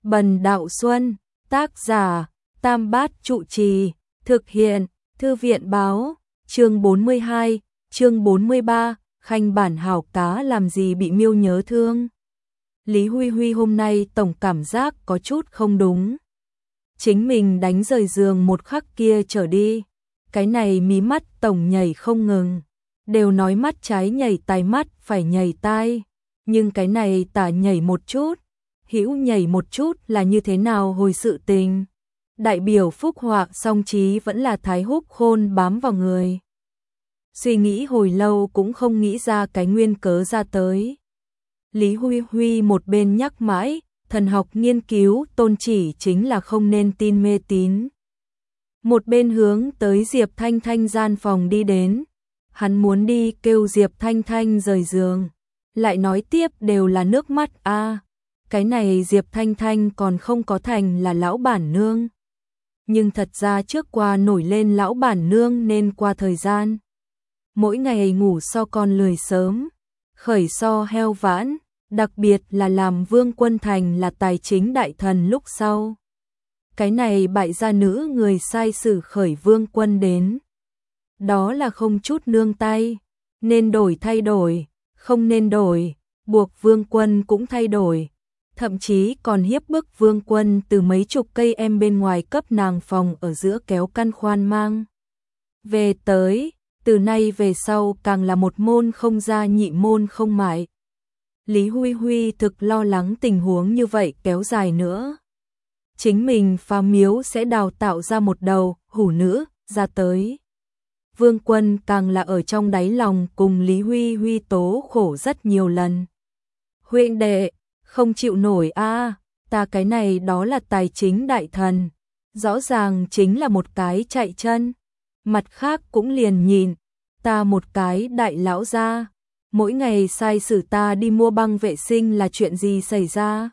Bần Đạo Xuân, tác giả, Tam Bát Trụ Trì, thực hiện, Thư viện báo, chương 42, chương 43, khanh bản hảo cá làm gì bị miêu nhớ thương. Lý Huy Huy hôm nay tổng cảm giác có chút không đúng. Chính mình đánh rời giường một khắc kia trở đi, cái này mí mắt tổng nhảy không ngừng, đều nói mắt trái nhảy tai mắt phải nhảy tai, nhưng cái này tả nhảy một chút, hữu nhảy một chút là như thế nào hồi sự tình. Đại biểu phúc họa song trí vẫn là Thái Húc Khôn bám vào người. Suy nghĩ hồi lâu cũng không nghĩ ra cái nguyên cớ ra tới. Lý Huy Huy một bên nhắc mãi, thần học nghiên cứu tôn chỉ chính là không nên tin mê tín. Một bên hướng tới Diệp Thanh Thanh gian phòng đi đến, hắn muốn đi kêu Diệp Thanh Thanh rời giường, lại nói tiếp đều là nước mắt a. Cái này Diệp Thanh Thanh còn không có thành là lão bản nương. Nhưng thật ra trước qua nổi lên lão bản nương nên qua thời gian. Mỗi ngày ngủ so con lười sớm, khởi so heo vãn, đặc biệt là làm Vương Quân Thành là tài chính đại thần lúc sau. Cái này bại gia nữ người sai sử khởi Vương Quân đến. Đó là không chút nương tay, nên đổi thay đổi, không nên đổi, buộc Vương Quân cũng thay đổi. Thậm chí còn hiếp bức Vương Quân từ mấy chục cây em bên ngoài cấp nàng phòng ở giữa kéo căn khoan mang. Về tới, từ nay về sau càng là một môn không ra nhị môn không mại. Lý Huy Huy thực lo lắng tình huống như vậy kéo dài nữa. Chính mình phá miếu sẽ đào tạo ra một đầu hủ nữ ra tới. Vương Quân càng là ở trong đáy lòng cùng Lý Huy Huy tố khổ rất nhiều lần. Huynh đệ, không chịu nổi a, ta cái này đó là tài chính đại thần, rõ ràng chính là một cái chạy chân, mặt khác cũng liền nhìn, ta một cái đại lão gia, mỗi ngày sai sử ta đi mua băng vệ sinh là chuyện gì xảy ra?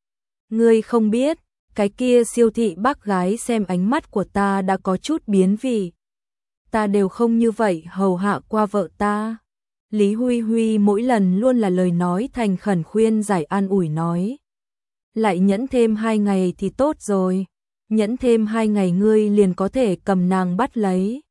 Ngươi không biết, cái kia siêu thị bác gái xem ánh mắt của ta đã có chút biến vì ta đều không như vậy hầu hạ qua vợ ta. Lý Huy Huy mỗi lần luôn là lời nói thành khẩn khuyên giải an ủi nói. Lại nhẫn thêm 2 ngày thì tốt rồi. Nhẫn thêm 2 ngày ngươi liền có thể cầm nàng bắt lấy.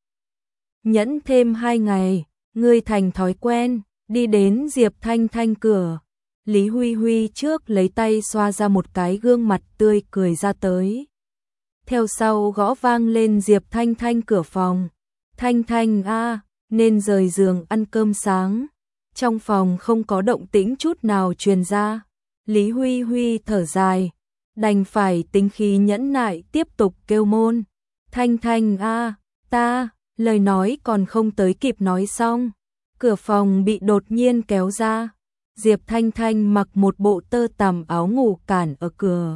Nhẫn thêm 2 ngày, ngươi thành thói quen, đi đến Diệp Thanh Thanh cửa. Lý Huy Huy trước lấy tay xoa ra một cái gương mặt tươi cười ra tới. Theo sau gõ vang lên Diệp Thanh Thanh cửa phòng. Thanh Thanh a, nên rời giường ăn cơm sáng. Trong phòng không có động tĩnh chút nào truyền ra. Lý Huy Huy thở dài, đành phải tính khí nhẫn nại tiếp tục kêu môn. Thanh Thanh a, ta, lời nói còn không tới kịp nói xong. Cửa phòng bị đột nhiên kéo ra. Diệp Thanh Thanh mặc một bộ tơ tằm áo ngủ cản ở cửa.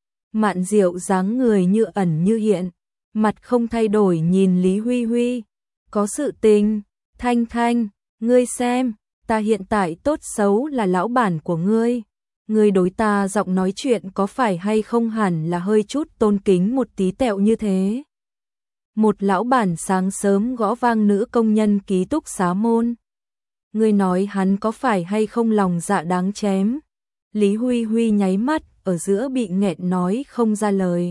Mạn Diệu dáng người như ẩn như hiện, mặt không thay đổi nhìn Lý Huy Huy. Có sự tình, Thanh Thanh, ngươi xem, ta hiện tại tốt xấu là lão bản của ngươi. Ngươi đối ta giọng nói chuyện có phải hay không hẳn là hơi chút tôn kính một tí tẹo như thế. Một lão bản sáng sớm gõ vang nữ công nhân ký túc xá môn. Ngươi nói hắn có phải hay không lòng dạ đáng chém. Lý Huy Huy nháy mắt ở giữa bị nghẹn nói không ra lời.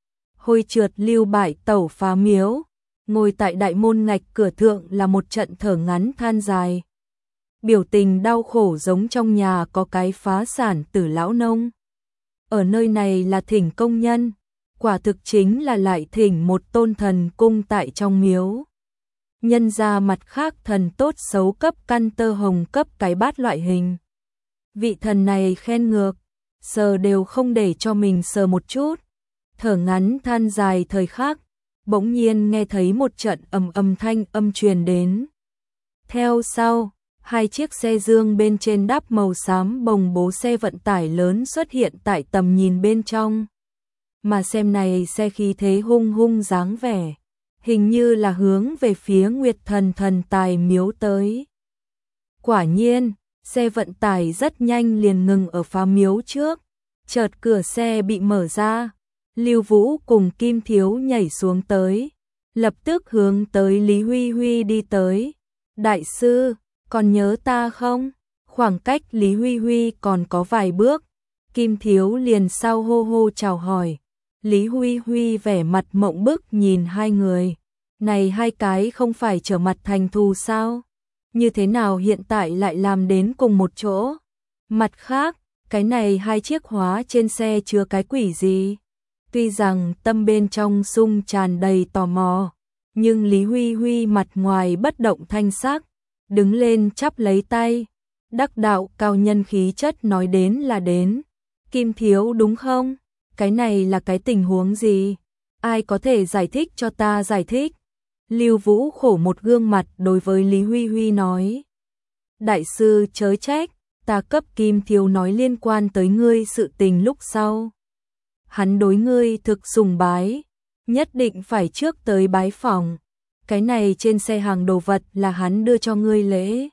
Hôi trượt lưu bại tẩu phá miếu. Ngồi tại đại môn ngạch cửa thượng là một trận thở ngắn than dài. Biểu tình đau khổ giống trong nhà có cái phá sản tử lão nông. Ở nơi này là thỉnh công nhân, quả thực chính là lại thỉnh một tôn thần cung tại trong miếu. Nhân ra mặt khác thần tốt xấu cấp căn tơ hồng cấp cái bát loại hình. Vị thần này khen ngược, sờ đều không để cho mình sờ một chút. Thở ngắn than dài thời khắc. Bỗng nhiên nghe thấy một trận ầm thanh âm truyền đến. Theo sau, 2 chiếc xe dương bên trên đắp màu xám bồng bố xe vận tải lớn xuất hiện tại tầm nhìn bên trong. Mà xem này xe khí thế hung hung dáng vẻ, hình như là hướng về phía Nguyệt Thần thần tài miếu tới. Quả nhiên, xe vận tải rất nhanh liền ngừng ở phá miếu trước, chợt cửa xe bị mở ra. Lưu Vũ cùng Kim Thiếu nhảy xuống tới, lập tức hướng tới Lý Huy Huy đi tới. Đại sư, còn nhớ ta không? Khoảng cách Lý Huy Huy còn có vài bước, Kim Thiếu liền sau hô hô chào hỏi. Lý Huy Huy vẻ mặt mộng bức nhìn hai người. Này hai cái không phải trở mặt thành thù sao? Như thế nào hiện tại lại làm đến cùng một chỗ? Mặt khác, cái này hai chiếc hóa trên xe chứa cái quỷ gì? Tuy rằng tâm bên trong sung tràn đầy tò mò, nhưng Lý Huy Huy mặt ngoài bất động thanh sắc, đứng lên chắp lấy tay. Đắc đạo cao nhân khí chất nói đến là đến. Kim Thiếu đúng không? Cái này là cái tình huống gì? Ai có thể giải thích cho ta giải thích? Lưu Vũ khổ một gương mặt đối với Lý Huy Huy nói. Đại sư chớ trách, ta cấp Kim Thiếu nói liên quan tới ngươi sự tình lúc sau. Hắn đối ngươi thực sùng bái, nhất định phải trước tới bái phòng. Cái này trên xe hàng đồ vật là hắn đưa cho ngươi lễ.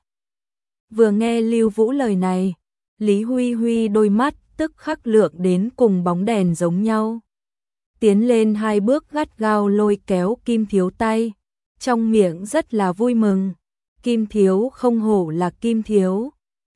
Vừa nghe Lưu Vũ lời này, Lý Huy Huy đôi mắt tức khắc lượng đến cùng bóng đèn giống nhau. Tiến lên hai bước gắt gao lôi kéo Kim Thiếu tay, trong miệng rất là vui mừng. Kim Thiếu không hổ là Kim Thiếu,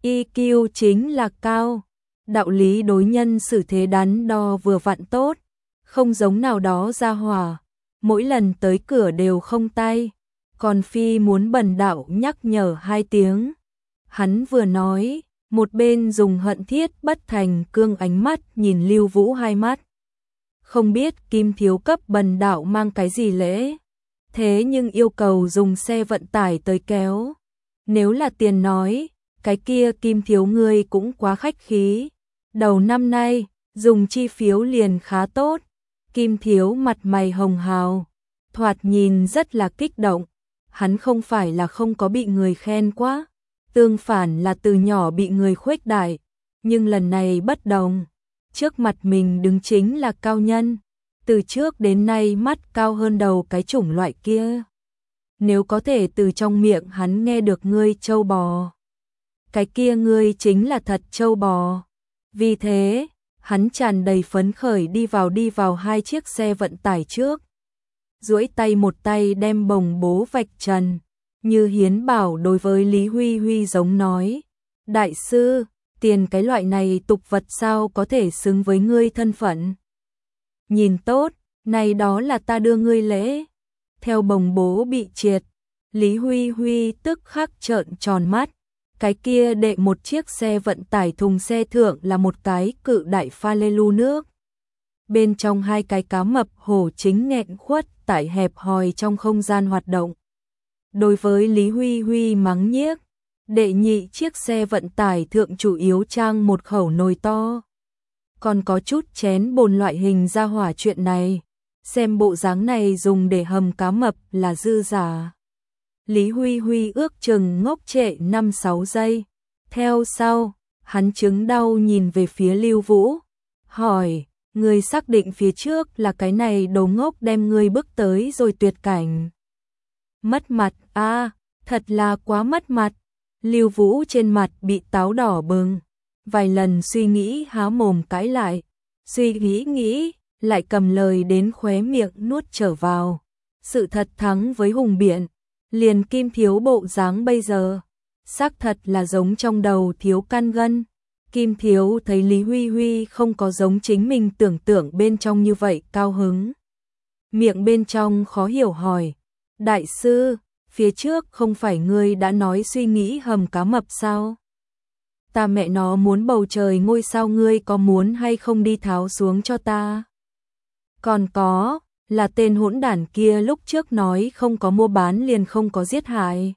EQ chính là cao, đạo lý đối nhân xử thế đắn đo vừa vặn tốt, không giống nào đó ra hỏa, mỗi lần tới cửa đều không tay, còn phi muốn bần đạo nhắc nhở hai tiếng. Hắn vừa nói, một bên dùng hận thiết bất thành cương ánh mắt nhìn Lưu Vũ hai mắt. Không biết Kim Thiếu cấp bần đạo mang cái gì lễ, thế nhưng yêu cầu dùng xe vận tải tới kéo. Nếu là tiền nói, cái kia Kim Thiếu ngươi cũng quá khách khí. Đầu năm nay, dùng chi phiếu liền khá tốt. Kim Thiếu mặt mày hồng hào, thoạt nhìn rất là kích động. Hắn không phải là không có bị người khen quá, tương phản là từ nhỏ bị người khuếch đại, nhưng lần này bất đồng. Trước mặt mình đứng chính là cao nhân, từ trước đến nay mắt cao hơn đầu cái chủng loại kia. Nếu có thể từ trong miệng hắn nghe được ngươi trâu bò, cái kia ngươi chính là thật trâu bò. Vì thế, hắn tràn đầy phấn khởi đi vào hai chiếc xe vận tải trước. Duỗi tay một tay đem bồng bố vạch trần, như hiến bảo đối với Lý Huy Huy giống nói. Đại sư, tiền cái loại này tục vật sao có thể xứng với ngươi thân phận? Nhìn tốt, này đó là ta đưa ngươi lễ. Theo bồng bố bị triệt, Lý Huy Huy tức khắc trợn tròn mắt. Cái kia đệ một chiếc xe vận tải thùng xe thượng là một cái cự đại pha lê lu nước. Bên trong hai cái cá mập hổ chính nghẹn khuất tại hẹp hòi trong không gian hoạt động. Đối với Lý Huy Huy mắng nhiếc, đệ nhị chiếc xe vận tải thượng chủ yếu trang một khẩu nồi to. Còn có chút chén bồn loại hình ra hỏa chuyện này, xem bộ dáng này dùng để hầm cá mập là dư giả. Lý Huy Huy ước chừng ngốc trệ 5-6 giây. Theo sau, hắn chứng đau nhìn về phía Lưu Vũ, hỏi, người xác định phía trước là cái này đồ ngốc đem ngươi bước tới rồi tuyệt cảnh. Mất mặt a, thật là quá mất mặt. Lưu Vũ trên mặt bị táo đỏ bừng, vài lần suy nghĩ há mồm cãi lại, suy nghĩ, lại cầm lời đến khóe miệng nuốt trở vào. Sự thật thắng với hùng biện, liền Kim Thiếu bộ dáng bây giờ, xác thật là giống trong đầu thiếu căn gân. Kim Thiếu thấy Lý Huy Huy không có giống chính mình tưởng tượng bên trong như vậy cao hứng. Miệng bên trong khó hiểu hỏi, đại sư, phía trước không phải ngươi đã nói suy nghĩ hầm cá mập sao? Ta mẹ nó muốn bầu trời ngôi sao ngươi có muốn hay không đi tháo xuống cho ta? Còn có, là tên hỗn đản kia lúc trước nói không có mua bán liền không có giết hại.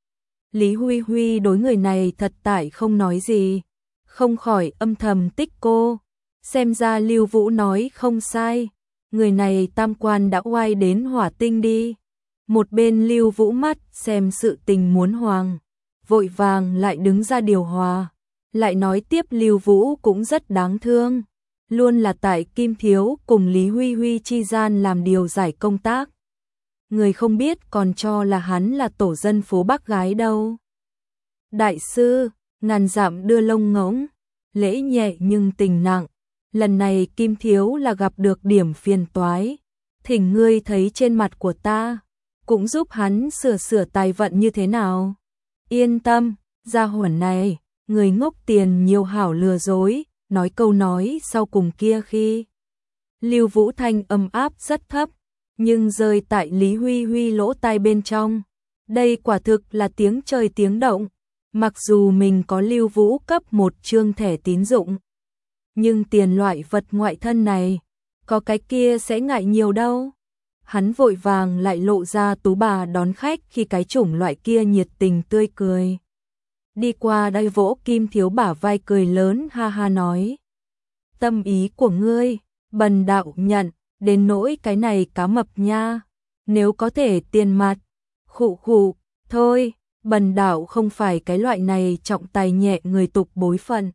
Lý Huy Huy đối người này thật tại không nói gì, không khỏi âm thầm tích cô. Xem ra Lưu Vũ nói không sai, người này tam quan đã oai đến hỏa tinh đi. Một bên Lưu Vũ mắt xem sự tình muốn hoàng, vội vàng lại đứng ra điều hòa, lại nói tiếp Lưu Vũ cũng rất đáng thương, luôn là tại Kim Thiếu cùng Lý Huy Huy chi gian làm điều giải công tác. Người không biết còn cho là hắn là tổ dân phố Bắc gái đâu. Đại sư, ngàn dặm đưa lông ngỗng, lễ nhẹ nhưng tình nặng, lần này Kim Thiếu là gặp được điểm phiền toái, thỉnh ngươi thấy trên mặt của ta, cũng giúp hắn sửa tài vận như thế nào. Yên tâm, gia hỏa này, người ngốc tiền nhiều hảo lừa dối, nói câu nói sau cùng kia khi Lưu Vũ thanh âm áp rất thấp, nhưng rơi tại Lý Huy Huy lỗ tai bên trong. Đây quả thực là tiếng trời tiếng động, mặc dù mình có Lưu Vũ cấp một trương thẻ tín dụng, nhưng tiền loại vật ngoại thân này, có cái kia sẽ ngại nhiều đâu. Hắn vội vàng lại lộ ra tú bà đón khách khi cái chủng loại kia nhiệt tình tươi cười. Đi qua đây vỗ Kim Thiếu bả vai cười lớn ha ha nói. Tâm ý của ngươi, bần đạo nhận, đến nỗi cái này cá mập nha. Nếu có thể tiền mặt, khụ khụ, thôi, bần đạo không phải cái loại này trọng tài nhẹ người tục bối phận.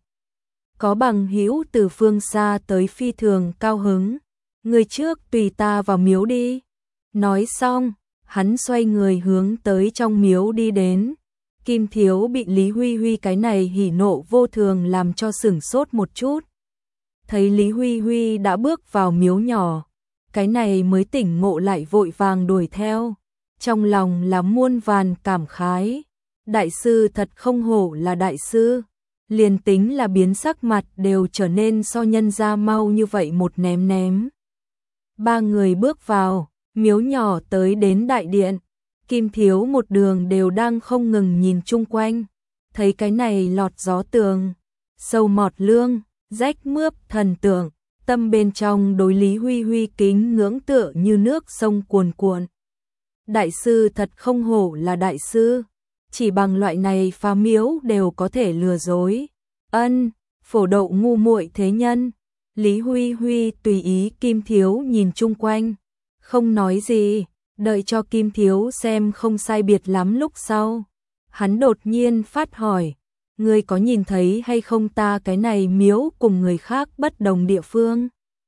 Có bằng hữu từ phương xa tới phi thường cao hứng. Người trước tùy ta vào miếu đi. Nói xong, hắn xoay người hướng tới trong miếu đi đến. Kim Thiếu bị Lý Huy Huy cái này hỉ nộ vô thường làm cho sửng sốt một chút. Thấy Lý Huy Huy đã bước vào miếu nhỏ, cái này mới tỉnh ngộ lại vội vàng đuổi theo. Trong lòng là muôn vàn cảm khái. Đại sư thật không hổ là đại sư. Liền tính là biến sắc mặt đều trở nên so nhân ra mau như vậy một ném ném. Ba người bước vào, miếu nhỏ tới đến đại điện. Kim Thiếu một đường đều đang không ngừng nhìn chung quanh. Thấy cái này lọt gió tường, sâu mọt lương, rách mướp thần tượng. Tâm bên trong đối Lý Huy Huy kính ngưỡng tựa như nước sông cuồn cuộn. Đại sư thật không hổ là đại sư. Chỉ bằng loại này phá miếu đều có thể lừa dối. Ân, phổ độ ngu muội thế nhân. Lý Huy Huy tùy ý Kim Thiếu nhìn chung quanh, không nói gì, đợi cho Kim Thiếu xem không sai biệt lắm lúc sau. Hắn đột nhiên phát hỏi, ngươi có nhìn thấy hay không ta cái này miếu cùng người khác bất đồng địa phương?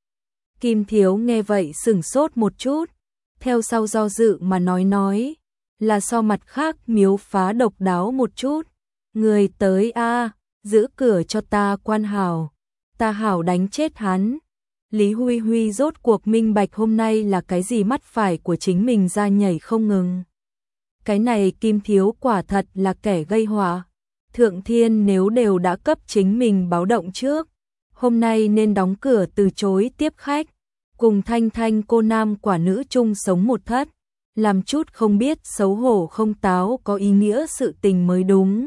Kim Thiếu nghe vậy sửng sốt một chút, theo sau do dự mà nói, là so mặt khác miếu phá độc đáo một chút. Người tới a, giữ cửa cho ta quan hảo, ta hảo đánh chết hắn. Lý Huy Huy rốt cuộc minh bạch hôm nay là cái gì mắt phải của chính mình ra nhảy không ngừng. Cái này Kim Thiếu quả thật là kẻ gây họa. Thượng Thiên nếu đều đã cấp chính mình báo động trước, hôm nay nên đóng cửa từ chối tiếp khách, cùng Thanh Thanh cô nam quả nữ chung sống một thất, làm chút không biết xấu hổ không táo có ý nghĩa sự tình mới đúng.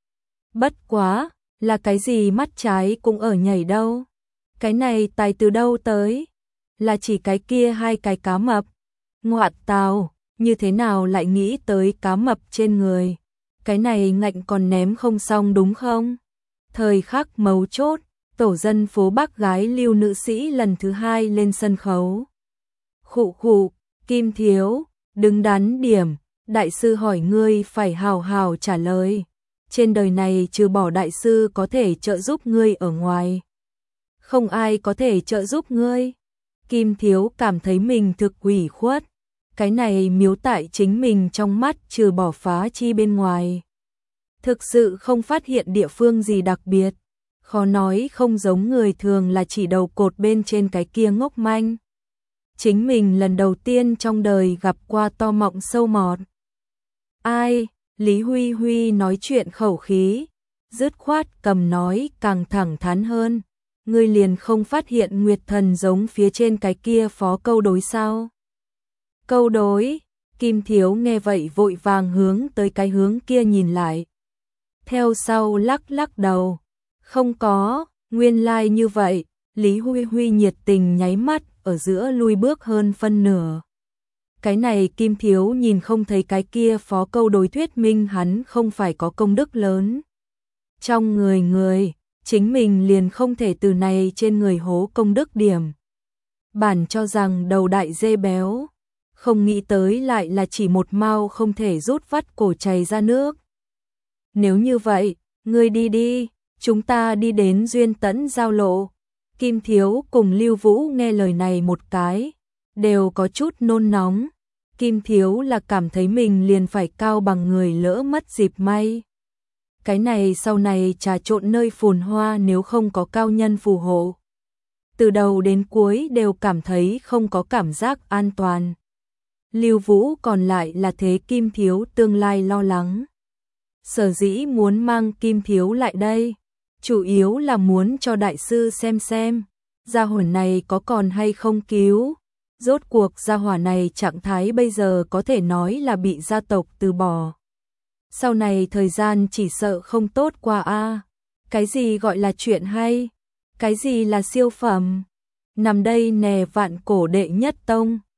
Bất quá, là cái gì mắt trái cũng ở nhảy đâu. Cái này tài từ đâu tới? Là chỉ cái kia hai cái cá mập. Ngoạn tào, như thế nào lại nghĩ tới cá mập trên người? Cái này ngạnh còn ném không xong đúng không? Thời khắc mấu chốt, tổ dân phố bác gái Lưu nữ sĩ lần thứ hai lên sân khấu. Khụ khụ, Kim Thiếu, đứng đắn điểm, đại sư hỏi ngươi phải hào hào trả lời. Trên đời này trừ bỏ đại sư có thể trợ giúp ngươi ở ngoài, không ai có thể trợ giúp ngươi. Kim Thiếu cảm thấy mình thực ủy khuất. Cái này miếu tại chính mình trong mắt trừ bỏ phá chi bên ngoài, thực sự không phát hiện địa phương gì đặc biệt. Khó nói không giống người thường là chỉ đầu cột bên trên cái kia ngốc manh. Chính mình lần đầu tiên trong đời gặp qua to mọng sâu mọt. Ai? Lý Huy Huy nói chuyện khẩu khí, dứt khoát cầm nói càng thẳng thắn hơn. Ngươi liền không phát hiện Nguyệt Thần giống phía trên cái kia phó câu đối sao? Câu đối, Kim Thiếu nghe vậy vội vàng hướng tới cái hướng kia nhìn lại. Theo sau lắc lắc đầu, không có, nguyên lai như vậy. Lý Huy Huy nhiệt tình nháy mắt ở giữa lui bước hơn phân nửa. Cái này Kim Thiếu nhìn không thấy cái kia phó câu đối thuyết minh hắn không phải có công đức lớn. Trong người, chính mình liền không thể từ này trên người hố công đức điểm. Bản cho rằng đầu đại dê béo, không nghĩ tới lại là chỉ một mao không thể rút vắt cổ chảy ra nước. Nếu như vậy, ngươi đi đi, chúng ta đi đến Duyên Tẫn giao lộ. Kim Thiếu cùng Lưu Vũ nghe lời này một cái, đều có chút nôn nóng. Kim Thiếu là cảm thấy mình liền phải cao bằng người lỡ mất dịp may. Cái này sau này trà trộn nơi phồn hoa nếu không có cao nhân phù hộ, từ đầu đến cuối đều cảm thấy không có cảm giác an toàn. Lưu Vũ còn lại là thế Kim Thiếu tương lai lo lắng. Sở dĩ muốn mang Kim Thiếu lại đây, chủ yếu là muốn cho đại sư xem, gia hỏa này có còn hay không cứu. Rốt cuộc gia hỏa này trạng thái bây giờ có thể nói là bị gia tộc từ bỏ. Sau này thời gian chỉ sợ không tốt qua a. Cái gì gọi là chuyện hay? Cái gì là siêu phẩm? Nằm đây nè vạn cổ đệ nhất tông.